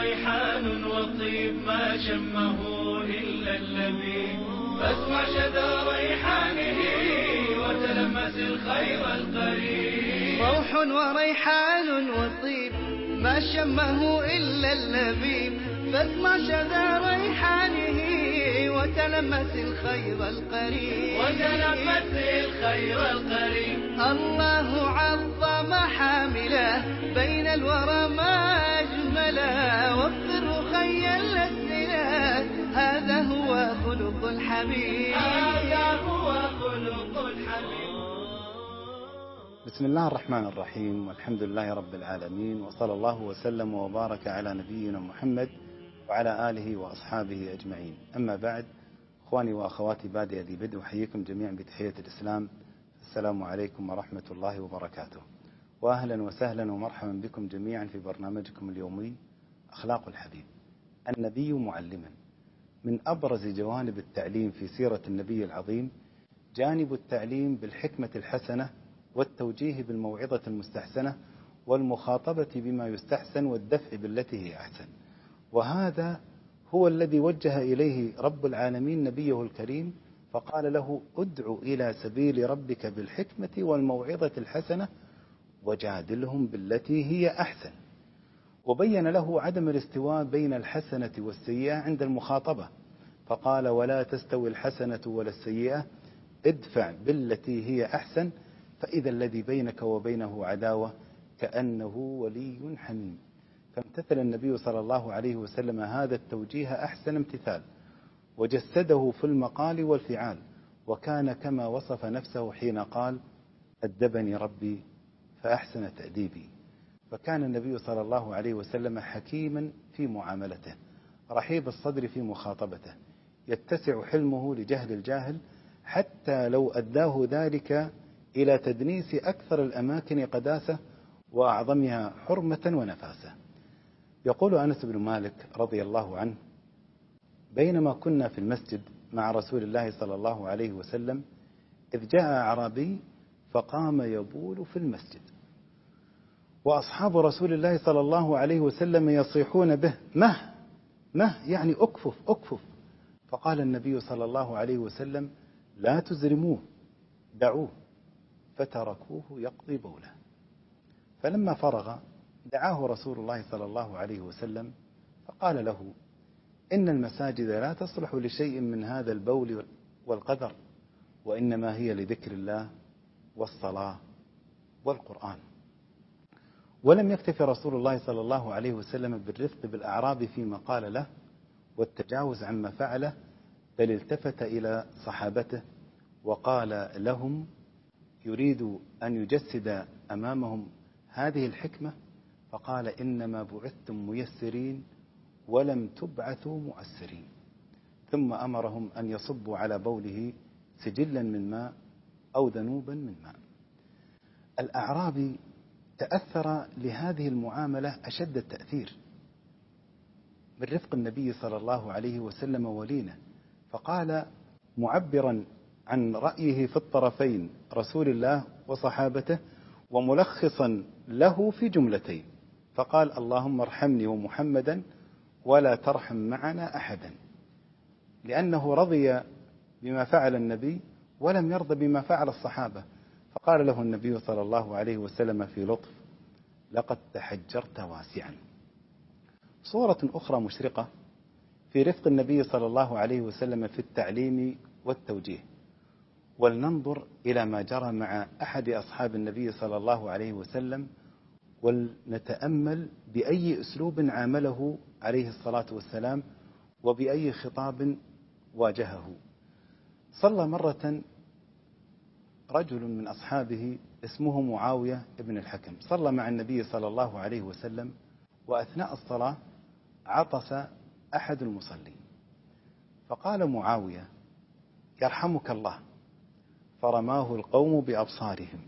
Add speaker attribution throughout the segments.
Speaker 1: ريحان وطيب ما شمه إلا اللبيب، فاسمع شذا ريحانه وتلمس الخير القريب.
Speaker 2: روح وريحان وطيب ما شمه إلا اللبيب، فاسمع شذا ريحانه وتلمس الخير القريب. الله عظم حامله بين الورى ما أجمله، وفر خي الأسئلة هذا هو خلق الحبيب.
Speaker 3: بسم الله الرحمن الرحيم، والحمد لله رب العالمين، وصلى الله وسلم وبارك على نبينا محمد وعلى آله وأصحابه أجمعين. أما بعد، إخواني وأخواتي، بادئ ذي بدء أحييكم جميعا بتحية الإسلام. السلام عليكم ورحمة الله وبركاته، وأهلا وسهلا ومرحبا بكم جميعا في برنامجكم اليومي أخلاق الحبيب. النبي معلما. من أبرز جوانب التعليم في سيرة النبي العظيم جانب التعليم بالحكمة الحسنة، والتوجيه بالموعظة المستحسنة، والمخاطبة بما يستحسن، والدفع بالتي هي أحسن. وهذا هو الذي وجه إليه رب العالمين نبيه الكريم، فقال له: ادع إلى سبيل ربك بالحكمة والموعظة الحسنة وجادلهم بالتي هي أحسن. وبين له عدم الاستواء بين الحسنة والسيئة عند المخاطبة، فقال: ولا تستوي الحسنة ولا السيئة، ادفع بالتي هي أحسن، فإذا الذي بينك وبينه عداوة كأنه ولي حميم. فامتثل النبي صلى الله عليه وسلم هذا التوجيه أحسن امتثال، وجسده في المقال والفعال، وكان كما وصف نفسه حين قال: أدبني ربي فأحسن تأديبي. فكان النبي صلى الله عليه وسلم حكيما في معاملته، رحيب الصدر في مخاطبته، يتسع حلمه لجهل الجاهل، حتى لو أداه ذلك إلى تدنيس أكثر الأماكن قداسة وأعظمها حرمة ونفاسة. يقول أنس بن مالك رضي الله عنه: بينما كنا في المسجد مع رسول الله صلى الله عليه وسلم، إذ جاء أعرابي فقام يبول في المسجد، وأصحاب رسول الله صلى الله عليه وسلم يصيحون به: مه يعني أكفف. فقال النبي صلى الله عليه وسلم: لا تزرموه، دعوه. فتركوه يقضي بوله. فلما فرغ دعاه رسول الله صلى الله عليه وسلم فقال له: إن المساجد لا تصلح لشيء من هذا البول والقدر، وإنما هي لذكر الله والصلاة والقرآن. ولم يكتف رسول الله صلى الله عليه وسلم بالرفق بالأعراب فيما قال له والتجاوز عما فعله، بل التفت إلى صحابته وقال لهم، يريد أن يجسد أمامهم هذه الحكمة، فقال: إنما بعثتم ميسرين ولم تبعثوا مؤسرين. ثم أمرهم أن يصبوا على بوله سجلا من ماء أو ذنوبا من ماء. الأعرابي تأثر لهذه المعاملة أشد التأثير من رفق النبي صلى الله عليه وسلم ولينه، فقال معبرا عن رأيه في الطرفين رسول الله وصحابته، وملخصا له في جملتين، فقال: اللهم ارحمني ومحمدا ولا ترحم معنا أحدا. لأنه رضي بما فعل النبي ولم يرضى بما فعل الصحابة، فقال له النبي صلى الله عليه وسلم في لطف: لقد تحجرت واسعا. صورة أخرى مشرقة في رفق النبي صلى الله عليه وسلم في التعليم والتوجيه. ولننظر إلى ما جرى مع أحد أصحاب النبي صلى الله عليه وسلم، ولنتأمل بأي أسلوب عامله عليه الصلاة والسلام، وبأي خطاب واجهه. صلى مرة رجل من أصحابه اسمه معاوية ابن الحكم، صلى مع النبي صلى الله عليه وسلم، وأثناء الصلاة عطس أحد المصلين، فقال معاوية: يرحمك الله، فرماه القوم بأبصارهم،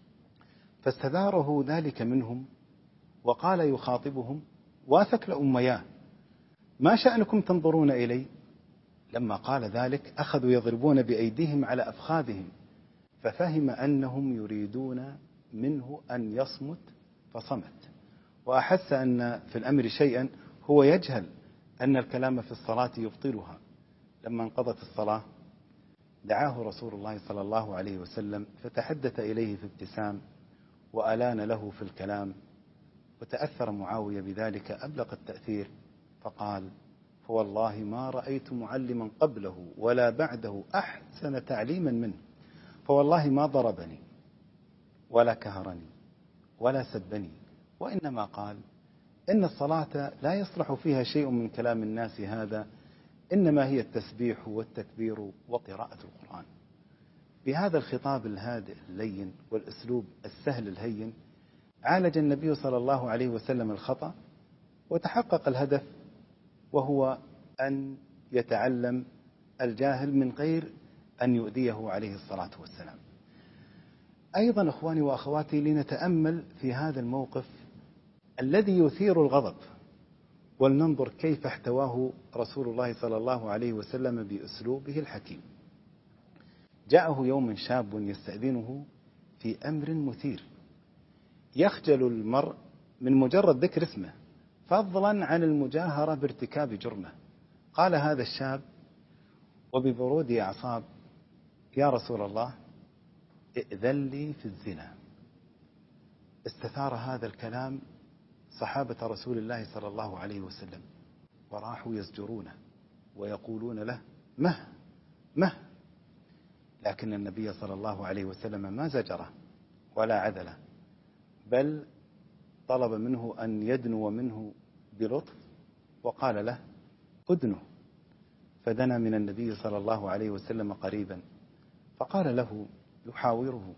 Speaker 3: فاستداره ذلك منهم، وقال يخاطبهم: واثك لأمياه، ما شأنكم تنظرون إلي؟ لما قال ذلك أخذوا يضربون بأيديهم على أفخاذهم، ففهم أنهم يريدون منه أن يصمت، فصمت، وأحس أن في الأمر شيئا هو يجهل أن الكلام في الصلاة يبطلها. لما انقضت الصلاة دعاه رسول الله صلى الله عليه وسلم فتحدث إليه في ابتسام وألان له في الكلام، وتأثر معاوية بذلك أبلغ التأثير، فقال: فوالله ما رأيت معلما قبله ولا بعده أحسن تعليما منه، فوالله ما ضربني ولا كهرني ولا سبني، وإنما قال: إن الصلاة لا يصلح فيها شيء من كلام الناس هذا، إنما هي التسبيح والتكبير وقراءة القرآن. بهذا الخطاب الهادئ اللين والأسلوب السهل الهين عالج النبي صلى الله عليه وسلم الخطأ وتحقق الهدف، وهو أن يتعلم الجاهل من غير أن يؤذيه عليه الصلاة والسلام. أيضا إخواني وأخواتي، لنتأمل في هذا الموقف الذي يثير الغضب، ولننظر كيف احتواه رسول الله صلى الله عليه وسلم بأسلوبه الحكيم. جاءه يوم شاب يستأذنه في أمر مثير، يخجل المرء من مجرد ذكر اسمه فضلا عن المجاهرة بارتكاب جرمه. قال هذا الشاب وببرود أعصاب: يا رسول الله، ائذن لي في الزنا. استثار هذا الكلام صحابة رسول الله صلى الله عليه وسلم، وراحوا يزجرونه ويقولون له: مه. لكن النبي صلى الله عليه وسلم ما زجره ولا عذله، بل طلب منه أن يدنو منه بلطف، وقال له: أدنه. فدنا من النبي صلى الله عليه وسلم قريبا، فقال له يحاوره: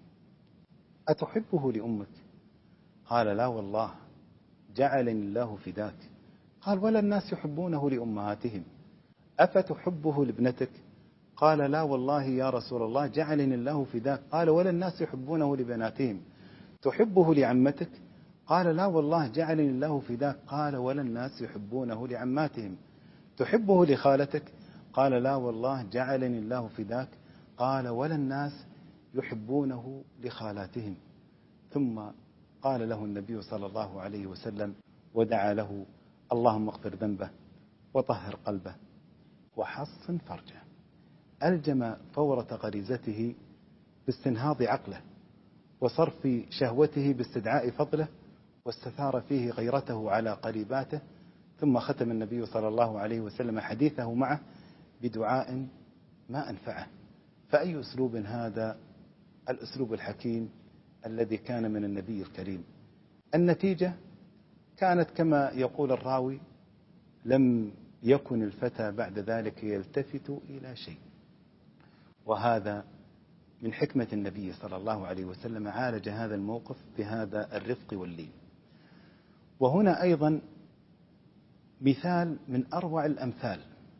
Speaker 3: أتحبه لأمك؟ قال: لا والله، جعلني الله فداك. قال: ولا الناس يحبونه لأمهاتهم، أفتحبه لابنتك؟ قال: لا والله يا رسول الله، جعلني الله فداك. قال: ولا الناس يحبونه لبناتهم، تحبه لعمتك؟ قال: لا والله، جعلني الله فداك. قال: ولا الناس يحبونه لعماتهم، تحبه لخالتك؟ قال: لا والله، جعلني الله فداك. قال: ولا الناس يحبونه لخالاتهم. ثم قال له النبي صلى الله عليه وسلم ودعا له: اللهم اغفر ذنبه وطهر قلبه وحصن فرجه. ألجم فورة غريزته باستنهاض عقله وصرف شهوته باستدعاء فضله، واستثار فيه غيرته على قريباته. ثم ختم النبي صلى الله عليه وسلم حديثه معه بدعاء ما أنفعه. فأي أسلوب هذا؟ الأسلوب الحكيم الذي كان من النبي الكريم. النتيجة كانت كما يقول الراوي: لم يكن الفتى بعد ذلك يلتفت إلى شيء. وهذا من حكمة النبي صلى الله عليه وسلم، عالج هذا الموقف بهذا الرفق واللين. وهنا أيضا مثال من أروع الأمثال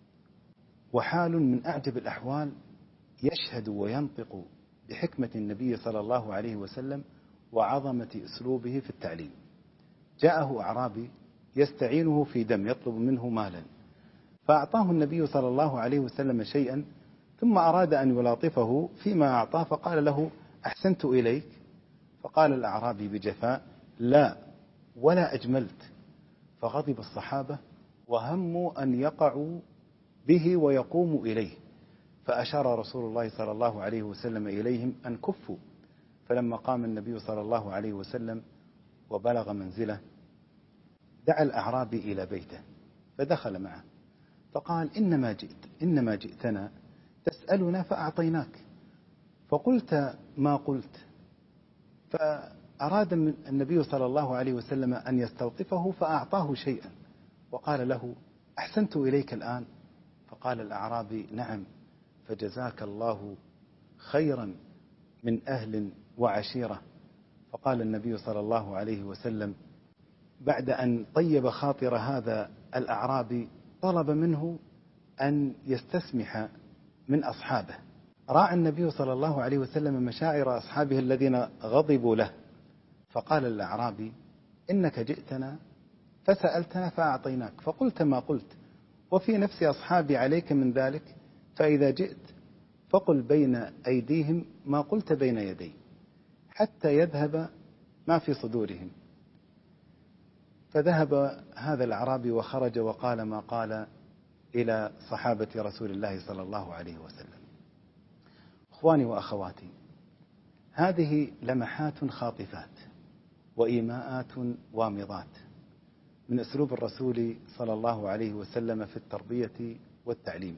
Speaker 3: وحال من أعجب الأحوال يشهد وينطق بحكمة النبي صلى الله عليه وسلم وعظمة أسلوبه في التعليم. جاءه أعرابي يستعينه في دم، يطلب منه مالا، فأعطاه النبي صلى الله عليه وسلم شيئا، ثم أراد أن يلاطفه فيما أعطاه، فقال له: أحسنت إليك؟ فقال الأعرابي بجفاء: لا ولا أجملت. فغضب الصحابة وهموا أن يقعوا به ويقوموا إليه، فأشار رسول الله صلى الله عليه وسلم إليهم أن كفوا. فلما قام النبي صلى الله عليه وسلم وبلغ منزله دعا الأعرابي إلى بيته، فدخل معه فقال: إنما جئتنا تسألنا فأعطيناك، فقلت ما قلت. فأراد من النبي صلى الله عليه وسلم أن يستلطفه فأعطاه شيئا، وقال له: أحسنت إليك الآن؟ فقال الأعرابي: نعم، فجزاك الله خيرا من أهل وعشيرة. فقال النبي صلى الله عليه وسلم بعد أن طيب خاطر هذا الأعرابي طلب منه أن يستسمح من أصحابه. راعى النبي صلى الله عليه وسلم مشاعر أصحابه الذين غضبوا له، فقال الأعرابي: إنك جئتنا فسألتنا فأعطيناك، فقلت ما قلت، وفي نفس أصحابي عليك من ذلك، فإذا جئت فقل بين أيديهم ما قلت بين يدي، حتى يذهب ما في صدورهم. فذهب هذا الأعرابي وخرج وقال ما قال إلى صحابة رسول الله صلى الله عليه وسلم. إخواني وأخواتي، هذه لمحات خاطفات وإيماءات وامضات من أسلوب الرسول صلى الله عليه وسلم في التربية والتعليم،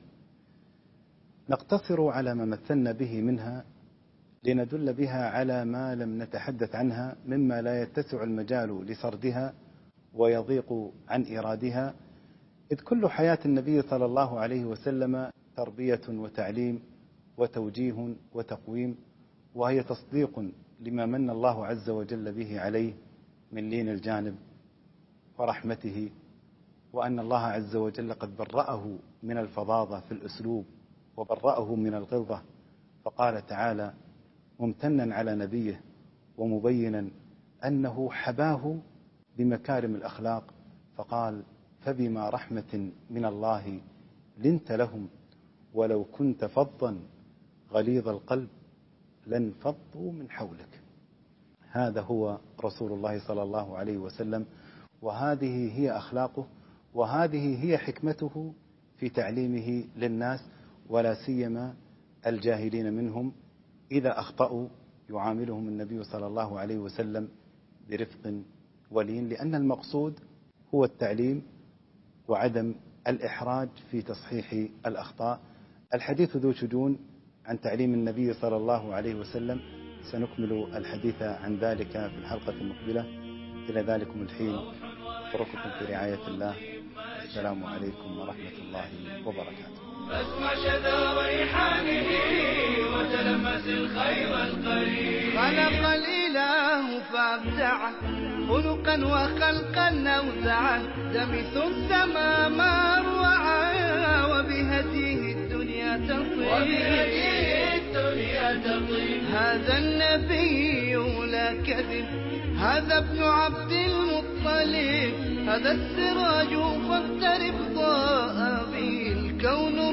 Speaker 3: نقتصر على ما مثلنا به منها لندل بها على ما لم نتحدث عنها مما لا يتسع المجال لسردها ويضيق عن إيرادها، إذ كل حياة النبي صلى الله عليه وسلم تربية وتعليم وتوجيه وتقويم، وهي تصديق لما من الله عز وجل به عليه من لين الجانب ورحمته، وأن الله عز وجل قد برأه من الفظاظة في الأسلوب وبرأه من الغلظة، فقال تعالى ممتنا على نبيه ومبينا أنه حباه بمكارم الأخلاق، فقال فبما رحمة من الله لنت لهم ولو كنت فظا غليظ القلب لانفضوا من حولك. هذا هو رسول الله صلى الله عليه وسلم، وهذه هي أخلاقه، وهذه هي حكمته في تعليمه للناس، ولا سيما الجاهلين منهم. إذا أخطأوا يعاملهم النبي صلى الله عليه وسلم برفق ولين، لأن المقصود هو التعليم وعدم الإحراج في تصحيح الأخطاء. الحديث ذو شجون عن تعليم النبي صلى الله عليه وسلم، سنكمل الحديث عن ذلك في الحلقة المقبلة. إلى ذلكم الحين أترككم في رعاية الله. السلام عليكم ورحمة الله وبركاته.
Speaker 1: فاسمع شذا ريحانه وتلمس الخير القريب.
Speaker 2: خلق الإله فابدعه خلقا وخلقا أوزعه، دمث السما ما أروعه وبهديه الدنيا تطيب. هذا النبي لا كذب، هذا ابن عبد المطلب، هذا السراج فاقترب ضاء به الكون